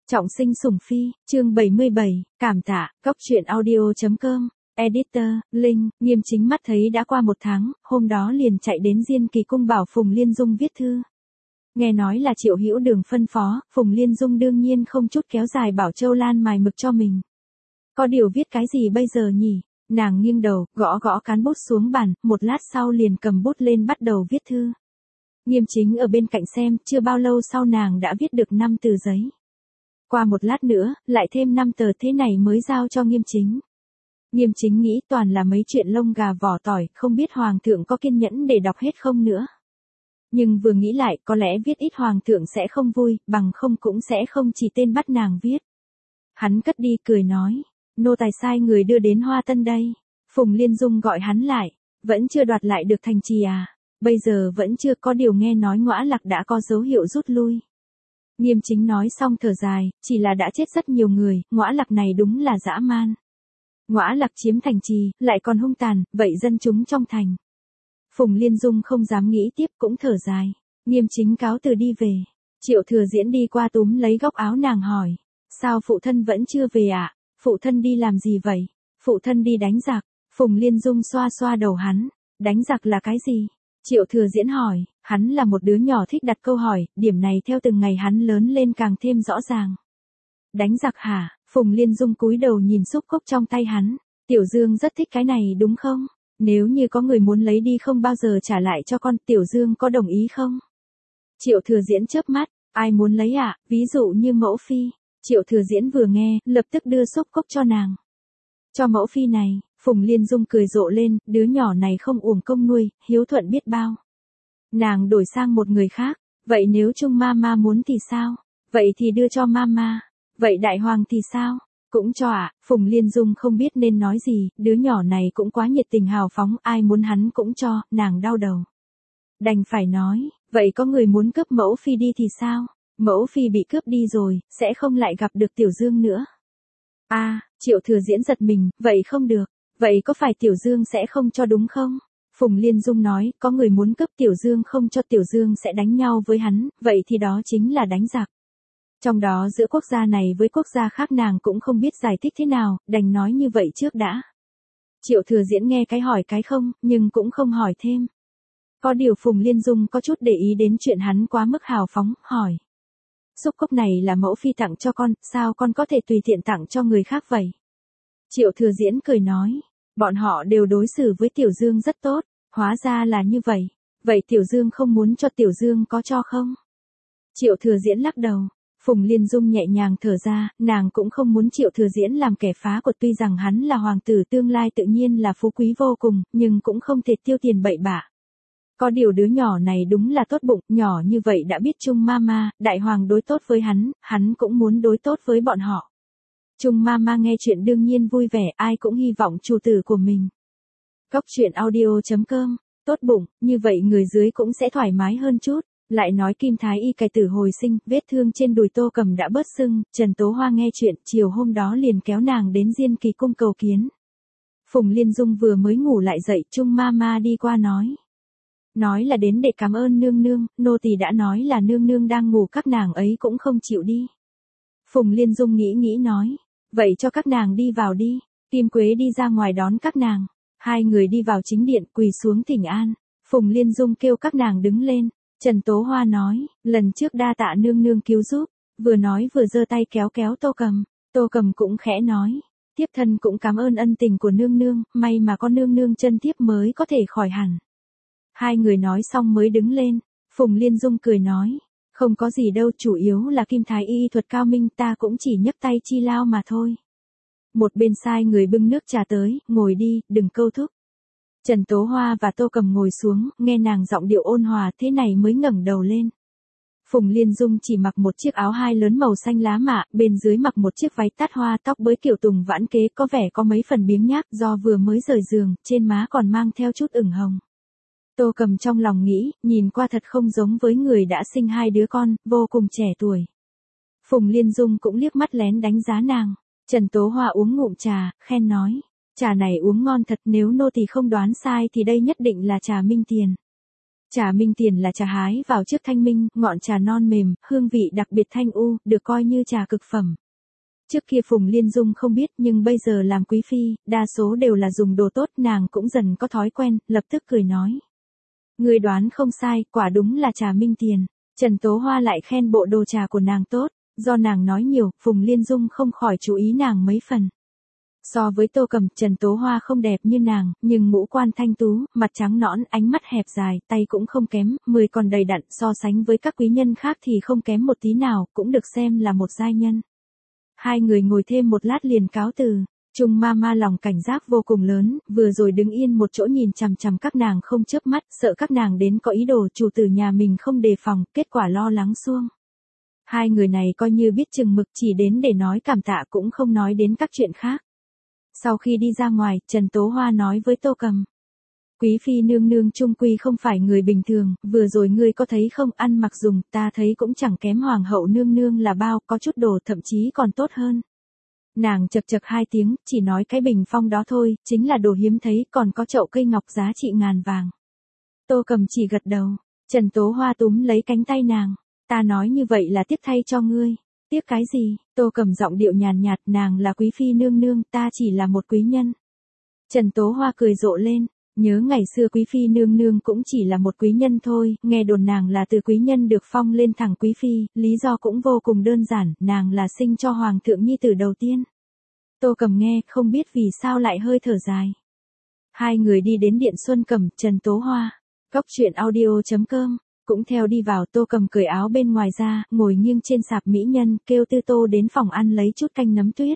Trọng sinh sủng phi, chương 77, cảm tạ, góc truyện audio.com, editor, Linh, Nghiêm Chính mắt thấy đã qua 1 tháng, hôm đó liền chạy đến Diên Kỳ cung bảo Phùng Liên Dung viết thư. Nghe nói là Triệu Hữu Đường phân phó, Phùng Liên Dung đương nhiên không chút kéo dài bảo Châu Lan mài mực cho mình. Có điều viết cái gì bây giờ nhỉ? Nàng nghiêng đầu, gõ gõ cán bút xuống bàn, một lát sau liền cầm bút lên bắt đầu viết thư. Nghiêm Chính ở bên cạnh xem, chưa bao lâu sau nàng đã viết được 5 tờ giấy. Qua một lát nữa, lại thêm 5 tờ thế này mới giao cho Nghiêm Chính. Nghiêm Chính nghĩ toàn là mấy chuyện lông gà vỏ tỏi, không biết Hoàng thượng có kiên nhẫn để đọc hết không nữa. Nhưng vừa nghĩ lại, có lẽ viết ít Hoàng thượng sẽ không vui, bằng không cũng sẽ không chỉ tên bắt nàng viết. Hắn cất đi cười nói, nô tài sai người đưa đến Hoa Tân đây. Phùng Liên Dung gọi hắn lại, vẫn chưa đoạt lại được thành trì à? Bây giờ vẫn chưa, có điều nghe nói Ngõa Lặc đã có dấu hiệu rút lui. Nghiêm Chính nói xong thở dài, chỉ là đã chết rất nhiều người, Ngõa Lặc này đúng là dã man. Ngõa Lặc chiếm thành trì, lại còn hung tàn, vậy dân chúng trong thành. Phùng Liên Dung không dám nghĩ tiếp cũng thở dài. Nghiêm Chính cáo từ đi về. Triệu Thừa Diễn đi qua túm lấy góc áo nàng hỏi. Sao phụ thân vẫn chưa về ạ? Phụ thân đi làm gì vậy? Phụ thân đi đánh giặc. Phùng Liên Dung xoa xoa đầu hắn. Đánh giặc là cái gì? Triệu Thừa Diễn hỏi. Hắn là một đứa nhỏ thích đặt câu hỏi, điểm này theo từng ngày hắn lớn lên càng thêm rõ ràng. Đánh giặc hả? Phùng Liên Dung cúi đầu nhìn xúc cốc trong tay hắn. Tiểu Dương rất thích cái này đúng không? Nếu như có người muốn lấy đi không bao giờ trả lại cho con, Tiểu Dương có đồng ý không? Triệu Thừa Diễn chớp mắt, ai muốn lấy ạ? Ví dụ như mẫu phi. Triệu Thừa Diễn vừa nghe, lập tức đưa xúc cốc cho nàng. Cho mẫu phi này, Phùng Liên Dung cười rộ lên, đứa nhỏ này không uổng công nuôi, hiếu thuận biết bao. Nàng đổi sang một người khác, vậy nếu Trung Mama muốn thì sao? Vậy thì đưa cho Mama. Vậy Đại Hoàng thì sao? Cũng cho ạ. Phùng Liên Dung không biết nên nói gì, đứa nhỏ này cũng quá nhiệt tình hào phóng, ai muốn hắn cũng cho, nàng đau đầu. Đành phải nói, vậy có người muốn cướp mẫu phi đi thì sao? Mẫu phi bị cướp đi rồi, sẽ không lại gặp được Tiểu Dương nữa. Triệu Thừa Diễn giật mình, vậy không được, vậy có phải Tiểu Dương sẽ không cho đúng không? Phùng Liên Dung nói, có người muốn cướp Tiểu Dương không cho Tiểu Dương sẽ đánh nhau với hắn, vậy thì đó chính là đánh giặc. Trong đó giữa quốc gia này với quốc gia khác nàng cũng không biết giải thích thế nào, đành nói như vậy trước đã. Triệu Thừa Diễn nghe cái hỏi cái không, nhưng cũng không hỏi thêm. Có điều Phùng Liên Dung có chút để ý đến chuyện hắn quá mức hào phóng, hỏi. Xúc cốc này là mẫu phi tặng cho con, sao con có thể tùy tiện tặng cho người khác vậy? Triệu Thừa Diễn cười nói, bọn họ đều đối xử với Tiểu Dương rất tốt, hóa ra là như vậy. Vậy Tiểu Dương không muốn cho Tiểu Dương có cho không? Triệu Thừa Diễn lắc đầu. Phùng Liên Dung nhẹ nhàng thở ra, nàng cũng không muốn Triệu Thừa Diễn làm kẻ phá của, tuy rằng hắn là hoàng tử tương lai tự nhiên là phú quý vô cùng, nhưng cũng không thể tiêu tiền bậy bạ. Có điều đứa nhỏ này đúng là tốt bụng, nhỏ như vậy đã biết Trung Mama, Đại Hoàng đối tốt với hắn cũng muốn đối tốt với bọn họ. Trung Mama nghe chuyện đương nhiên vui vẻ, ai cũng hy vọng chủ tử của mình. Góc truyện audio.com, tốt bụng, như vậy người dưới cũng sẽ thoải mái hơn chút. Lại nói Kim Thái Y cải tử hồi sinh, vết thương trên đùi Tô Cầm đã bớt sưng, Trần Tố Hoa nghe chuyện, chiều hôm đó liền kéo nàng đến Diên Kỳ cung cầu kiến. Phùng Liên Dung vừa mới ngủ lại dậy, Trung Mama đi qua nói. Nói là đến để cảm ơn nương nương, nô tỳ đã nói là nương nương đang ngủ, các nàng ấy cũng không chịu đi. Phùng Liên Dung nghĩ nói, vậy cho các nàng đi vào đi. Kim Quế đi ra ngoài đón các nàng. Hai người đi vào chính điện, quỳ xuống thỉnh an. Phùng Liên Dung kêu các nàng đứng lên. Trần Tố Hoa nói, lần trước đa tạ nương nương cứu giúp, vừa nói vừa giơ tay kéo kéo Tô Cầm. Tô Cầm cũng khẽ nói, tiếp thân cũng cảm ơn ân tình của nương nương, may mà có nương nương chân tiếp mới có thể khỏi hẳn. Hai người nói xong mới đứng lên, Phùng Liên Dung cười nói, không có gì đâu, chủ yếu là Kim Thái Y thuật cao minh, ta cũng chỉ nhấc tay chi lao mà thôi. Một bên sai người bưng nước trà tới, ngồi đi, đừng câu thúc. Trần Tố Hoa và Tô Cầm ngồi xuống, nghe nàng giọng điệu ôn hòa thế này mới ngẩng đầu lên. Phùng Liên Dung chỉ mặc một chiếc áo hai lớn màu xanh lá mạ, bên dưới mặc một chiếc váy tát hoa, tóc bới kiểu tùng vãn kế, có vẻ có mấy phần biếng nhác, do vừa mới rời giường, trên má còn mang theo chút ửng hồng. Tô Cầm trong lòng nghĩ, nhìn qua thật không giống với người đã sinh 2 đứa con, vô cùng trẻ tuổi. Phùng Liên Dung cũng liếc mắt lén đánh giá nàng. Trần Tố Hoa uống ngụm trà, khen nói. Trà này uống ngon thật, nếu nô tỳ không đoán sai thì đây nhất định là trà Minh Tiền. Trà Minh Tiền là trà hái vào trước thanh minh, ngọn trà non mềm, hương vị đặc biệt thanh u, được coi như trà cực phẩm. Trước kia Phùng Liên Dung không biết nhưng bây giờ làm quý phi, đa số đều là dùng đồ tốt, nàng cũng dần có thói quen, lập tức cười nói. Người đoán không sai, quả đúng là Trà Minh Tiền. Trần Tố Hoa lại khen bộ đồ trà của nàng tốt, do nàng nói nhiều, Phùng Liên Dung không khỏi chú ý nàng mấy phần. So với Tô Cầm, Trần Tố Hoa không đẹp như nàng, nhưng ngũ quan thanh tú, mặt trắng nõn, ánh mắt hẹp dài, tay cũng không kém, 10 còn đầy đặn, so sánh với các quý nhân khác thì không kém một tí nào, cũng được xem là một giai nhân. Hai người ngồi thêm một lát liền cáo từ. Trung Mama lòng cảnh giác vô cùng lớn, vừa rồi đứng yên một chỗ nhìn chằm chằm các nàng không chớp mắt, sợ các nàng đến có ý đồ chủ tử nhà mình không đề phòng, kết quả lo lắng xuông. Hai người này coi như biết chừng mực, chỉ đến để nói cảm tạ cũng không nói đến các chuyện khác. Sau khi đi ra ngoài, Trần Tố Hoa nói với Tô Cầm. Quý phi nương nương chung quy không phải người bình thường, vừa rồi ngươi có thấy không, ăn mặc dùng, ta thấy cũng chẳng kém hoàng hậu nương nương là bao, có chút đồ thậm chí còn tốt hơn. Nàng chật chật hai tiếng, chỉ nói cái bình phong đó thôi, chính là đồ hiếm thấy, còn có chậu cây ngọc giá trị ngàn vàng. Tô Cầm chỉ gật đầu, Trần Tố Hoa túm lấy cánh tay nàng, ta nói như vậy là tiếc thay cho ngươi. Tiếc cái gì? Tô Cầm giọng điệu nhàn nhạt, nàng là quý phi nương nương, ta chỉ là một quý nhân. Trần Tố Hoa cười rộ lên, nhớ ngày xưa quý phi nương nương cũng chỉ là một quý nhân thôi, nghe đồn nàng là từ quý nhân được phong lên thẳng quý phi, lý do cũng vô cùng đơn giản, nàng là sinh cho hoàng thượng nhi tử đầu tiên. Tô Cầm nghe, không biết vì sao lại hơi thở dài. Hai người đi đến điện Xuân Cẩm, Trần Tố Hoa, Cóc Truyện Audio.com, cũng theo đi vào. Tô Cầm cởi áo bên ngoài ra, ngồi nghiêng trên sạp mỹ nhân, kêu Tư Tô đến phòng ăn lấy chút canh nấm tuyết.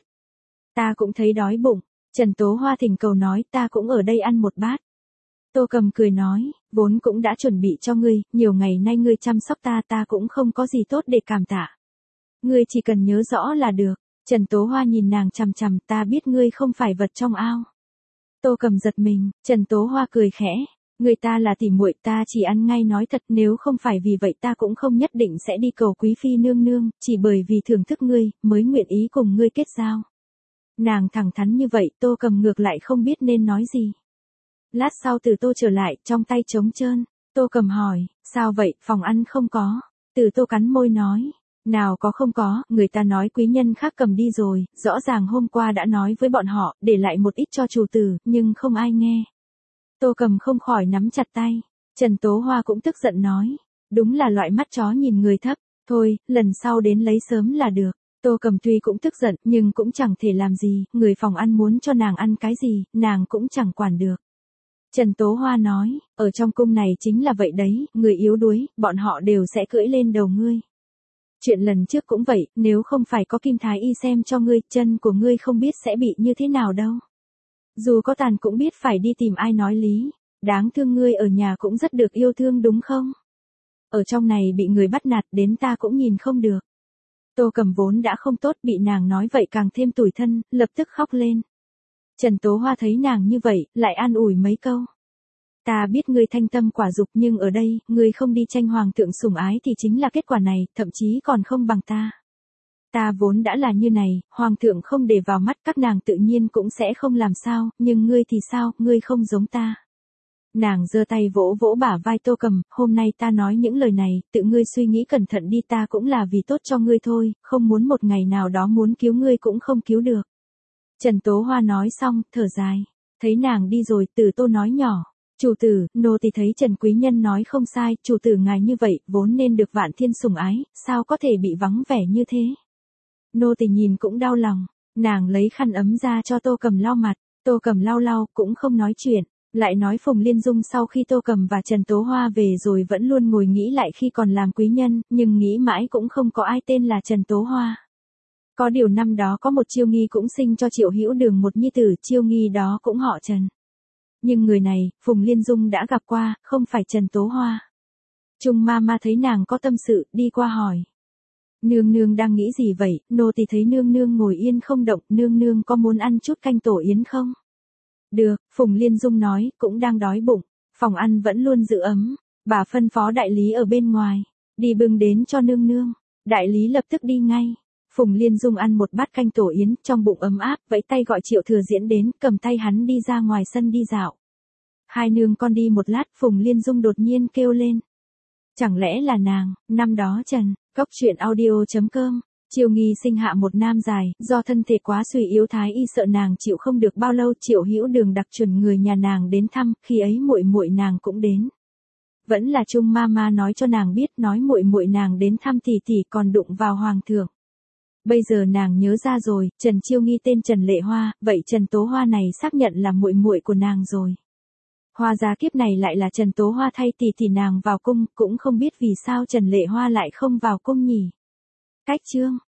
Ta cũng thấy đói bụng. Trần Tố Hoa thỉnh cầu nói, ta cũng ở đây ăn một bát. Tô Cầm cười nói, vốn cũng đã chuẩn bị cho ngươi, nhiều ngày nay ngươi chăm sóc ta, ta cũng không có gì tốt để cảm tạ. Ngươi chỉ cần nhớ rõ là được. Trần Tố Hoa nhìn nàng chằm chằm, ta biết ngươi không phải vật trong ao. Tô Cầm giật mình, Trần Tố Hoa cười khẽ, người ta là tỉ muội, ta chỉ ăn ngay nói thật, nếu không phải vì vậy ta cũng không nhất định sẽ đi cầu quý phi nương nương, chỉ bởi vì thưởng thức ngươi, mới nguyện ý cùng ngươi kết giao. Nàng thẳng thắn như vậy, Tô Cầm ngược lại không biết nên nói gì. Lát sau Từ Tô trở lại, trong tay trống trơn. Tô Cầm hỏi, sao vậy, phòng ăn không có? Từ Tô cắn môi nói, nào có không có, người ta nói quý nhân khác cầm đi rồi, rõ ràng hôm qua đã nói với bọn họ, để lại một ít cho chủ tử, nhưng không ai nghe. Tô Cầm không khỏi nắm chặt tay. Trần Tố Hoa cũng tức giận nói, đúng là loại mắt chó nhìn người thấp, thôi, lần sau đến lấy sớm là được. Tô Cầm tuy cũng tức giận, nhưng cũng chẳng thể làm gì, người phòng ăn muốn cho nàng ăn cái gì, nàng cũng chẳng quản được. Trần Tố Hoa nói, ở trong cung này chính là vậy đấy, người yếu đuối, bọn họ đều sẽ cưỡi lên đầu ngươi. Chuyện lần trước cũng vậy, nếu không phải có Kim Thái Y xem cho ngươi, chân của ngươi không biết sẽ bị như thế nào đâu. Dù có tàn cũng biết phải đi tìm ai nói lý, đáng thương ngươi ở nhà cũng rất được yêu thương đúng không? Ở trong này bị người bắt nạt đến ta cũng nhìn không được. Tô Cầm vốn đã không tốt, bị nàng nói vậy càng thêm tủi thân, lập tức khóc lên. Trần Tố Hoa thấy nàng như vậy, lại an ủi mấy câu. Ta biết ngươi thanh tâm quả dục, nhưng ở đây, ngươi không đi tranh hoàng thượng sủng ái thì chính là kết quả này, thậm chí còn không bằng ta. Ta vốn đã là như này, hoàng thượng không để vào mắt, các nàng tự nhiên cũng sẽ không làm sao, nhưng ngươi thì sao, ngươi không giống ta. Nàng giơ tay vỗ vỗ bả vai Tô Cầm, hôm nay ta nói những lời này, tự ngươi suy nghĩ cẩn thận đi, ta cũng là vì tốt cho ngươi thôi, không muốn một ngày nào đó muốn cứu ngươi cũng không cứu được. Trần Tố Hoa nói xong, thở dài, thấy nàng đi rồi, Từ Tô nói nhỏ, chủ tử, nô tỳ thấy Trần quý nhân nói không sai, chủ tử ngài như vậy, vốn nên được vạn thiên sủng ái, sao có thể bị vắng vẻ như thế. Nô tỳ nhìn cũng đau lòng, nàng lấy khăn ấm ra cho Tô Cầm lau mặt, Tô Cầm lau lau, cũng không nói chuyện. Lại nói Phùng Liên Dung sau khi Tô Cầm và Trần Tố Hoa về rồi vẫn luôn ngồi nghĩ lại khi còn làm quý nhân, nhưng nghĩ mãi cũng không có ai tên là Trần Tố Hoa. Có điều năm đó có một Chiêu Nghi cũng sinh cho Triệu Hữu Đường một nhi tử, Chiêu Nghi đó cũng họ Trần. Nhưng người này, Phùng Liên Dung đã gặp qua, không phải Trần Tố Hoa. Trung Mama thấy nàng có tâm sự, đi qua hỏi. Nương nương đang nghĩ gì vậy, nô tỳ thấy nương nương ngồi yên không động, nương nương có muốn ăn chút canh tổ yến không? Được, Phùng Liên Dung nói, cũng đang đói bụng, phòng ăn vẫn luôn giữ ấm, bà phân phó đại lý ở bên ngoài, đi bưng đến cho nương nương, đại lý lập tức đi ngay. Phùng Liên Dung ăn một bát canh tổ yến, trong bụng ấm áp, vẫy tay gọi Triệu Thừa Diễn đến, cầm tay hắn đi ra ngoài sân đi dạo. Hai nương con đi một lát, Phùng Liên Dung đột nhiên kêu lên. Chẳng lẽ là nàng, năm đó Trần, Cốc truyện audio.com. Triều Nghi sinh hạ một nam dài, do thân thể quá suy yếu thái y sợ nàng chịu không được bao lâu, Triệu Hữu Đường đặc chuẩn người nhà nàng đến thăm, khi ấy muội muội nàng cũng đến. Vẫn là Trung Mama nói cho nàng biết, nói muội muội nàng đến thăm tỷ tỷ còn đụng vào hoàng thượng. Bây giờ nàng nhớ ra rồi, Trần Chiêu Nghi tên Trần Lệ Hoa, vậy Trần Tố Hoa này xác nhận là muội muội của nàng rồi. Hoa gia kiếp này lại là Trần Tố Hoa thay tỷ tỷ nàng vào cung, cũng không biết vì sao Trần Lệ Hoa lại không vào cung nhỉ. Cách chương